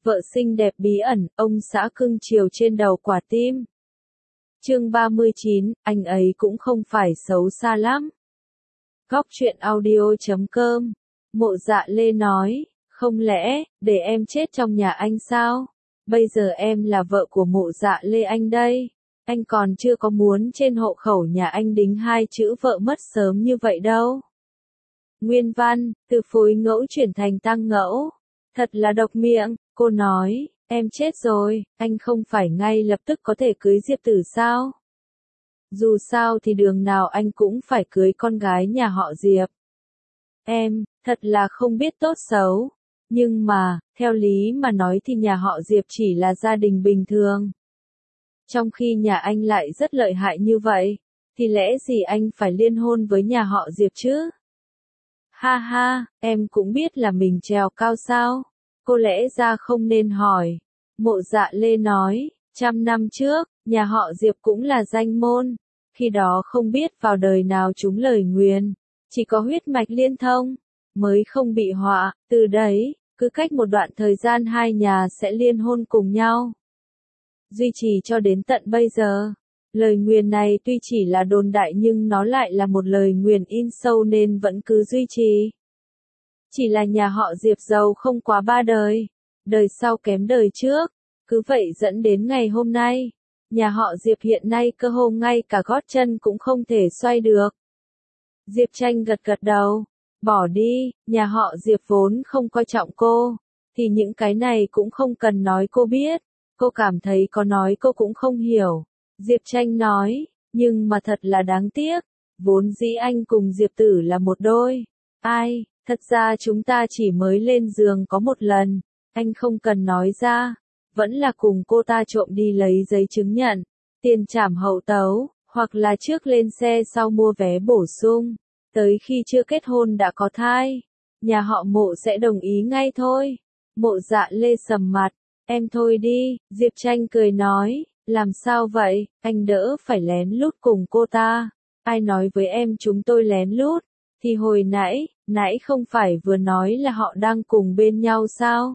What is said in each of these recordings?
Vợ xinh đẹp bí ẩn, ông xã cưng chiều trên đầu quả tim. Chương 39, anh ấy cũng không phải xấu xa lắm. Góc truyện audio.com. Mộ Dạ Lê nói, không lẽ, để em chết trong nhà anh sao? Bây giờ em là vợ của Mộ Dạ Lê anh đây. Anh còn chưa có muốn trên hộ khẩu nhà anh đính hai chữ vợ mất sớm như vậy đâu. Nguyên văn, từ phối ngẫu chuyển thành tăng ngẫu. Thật là độc miệng, cô nói, em chết rồi, anh không phải ngay lập tức có thể cưới Diệp Tử sao? Dù sao thì đường nào anh cũng phải cưới con gái nhà họ Diệp. Em, thật là không biết tốt xấu. Nhưng mà, theo lý mà nói thì nhà họ Diệp chỉ là gia đình bình thường. Trong khi nhà anh lại rất lợi hại như vậy, thì lẽ gì anh phải liên hôn với nhà họ Diệp chứ? Ha ha, em cũng biết là mình trèo cao sao? Cô lẽ ra không nên hỏi. Mộ Dạ Lê nói, 100 năm trước, nhà họ Diệp cũng là danh môn. Khi đó không biết vào đời nào trúng lời nguyền, chỉ có huyết mạch liên thông, mới không bị họa. Từ đấy, cứ cách một đoạn thời gian hai nhà sẽ liên hôn cùng nhau. Duy trì cho đến tận bây giờ. Lời nguyền này tuy chỉ là đồn đại nhưng nó lại là một lời nguyền in sâu nên vẫn cứ duy trì. Chỉ là nhà họ Diệp giàu không quá 3 đời, đời sau kém đời trước, cứ vậy dẫn đến ngày hôm nay. Nhà họ Diệp hiện nay cơ hồ ngay cả gót chân cũng không thể xoay được. Diệp Tranh gật gật đầu, bỏ đi, nhà họ Diệp vốn không coi trọng cô, thì những cái này cũng không cần nói cô biết, cô cảm thấy có nói cô cũng không hiểu. Diệp Tranh nói, nhưng mà thật là đáng tiếc, vốn dĩ anh cùng Diệp Tử là một đôi. Ai, thật ra chúng ta chỉ mới lên giường có một lần, anh không cần nói ra, vẫn là cùng cô ta trộm đi lấy giấy chứng nhận, tiền trảm hậu tấu, hoặc là trước lên xe sau mua vé bổ sung, tới khi chưa kết hôn đã có thai, nhà họ Mộ sẽ đồng ý ngay thôi. Mộ Dạ Lê sầm mặt, em thôi đi, Diệp Tranh cười nói, làm sao vậy, anh đỡ phải lén lút cùng cô ta, ai nói với em chúng tôi lén lút, thì hồi nãy không phải vừa nói là họ đang cùng bên nhau sao?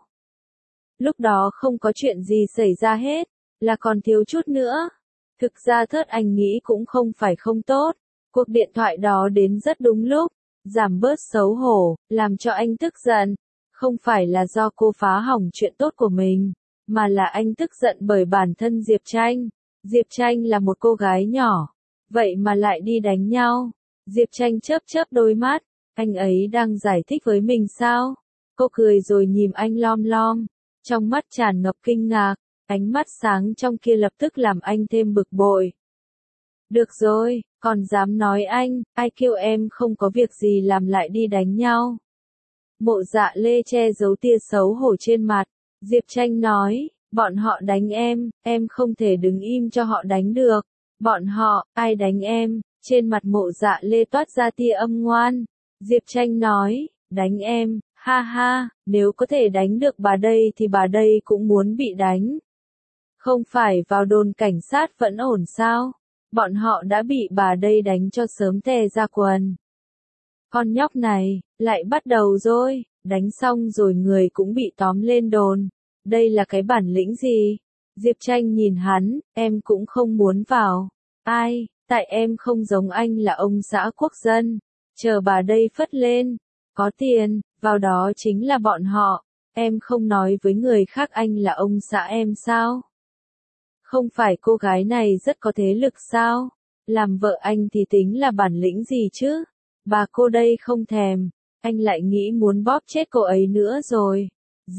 Lúc đó không có chuyện gì xảy ra hết, là còn thiếu chút nữa. Thực ra Thớt Anh nghĩ cũng không phải không tốt, cuộc điện thoại đó đến rất đúng lúc, giảm bớt xấu hổ, làm cho anh tức giận. Không phải là do cô phá hỏng chuyện tốt của mình, mà là anh tức giận bởi bản thân Diệp Tranh. Diệp Tranh là một cô gái nhỏ, vậy mà lại đi đánh nhau. Diệp Tranh chớp chớp đôi mắt, anh ấy đang giải thích với mình sao? Cô cười rồi nhìn anh lom lom, trong mắt tràn ngập kinh ngạc, ánh mắt sáng trong kia lập tức làm anh thêm bực bội. Được rồi, còn dám nói anh, ai kêu em không có việc gì làm lại đi đánh nhau. Mộ Dạ Lê che giấu tia xấu hổ trên mặt, Diệp Tranh nói, bọn họ đánh em không thể đứng im cho họ đánh được. Bọn họ, ai đánh em? Trên mặt Mộ Dạ Lê toát ra tia âm ngoan. Diệp Tranh nói, đánh em, ha ha, nếu có thể đánh được bà đây thì bà đây cũng muốn bị đánh. Không phải vào đồn cảnh sát vẫn ổn sao? Bọn họ đã bị bà đây đánh cho sớm tè ra quần. Con nhóc này, lại bắt đầu rồi, đánh xong rồi người cũng bị tóm lên đồn. Đây là cái bản lĩnh gì? Diệp Tranh nhìn hắn, em cũng không muốn vào. Ai, tại em không giống anh là ông xã quốc dân. Chờ bà đây phất lên, có tiền, vào đó chính là bọn họ. Em không nói với người khác anh là ông xã em sao? Không phải cô gái này rất có thế lực sao? Làm vợ anh thì tính là bản lĩnh gì chứ? Bà cô đây không thèm, anh lại nghĩ muốn bóp chết cô ấy nữa rồi.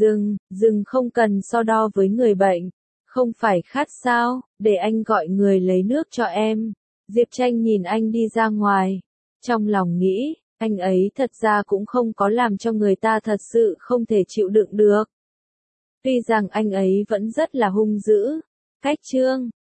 Dừng không cần so đo với người bệnh. Không phải khát sao, để anh gọi người lấy nước cho em. Diệp Tranh nhìn anh đi ra ngoài. Trong lòng nghĩ, anh ấy thật ra cũng không có làm cho người ta thật sự không thể chịu đựng được. Tuy rằng anh ấy vẫn rất là hung dữ. Cách chương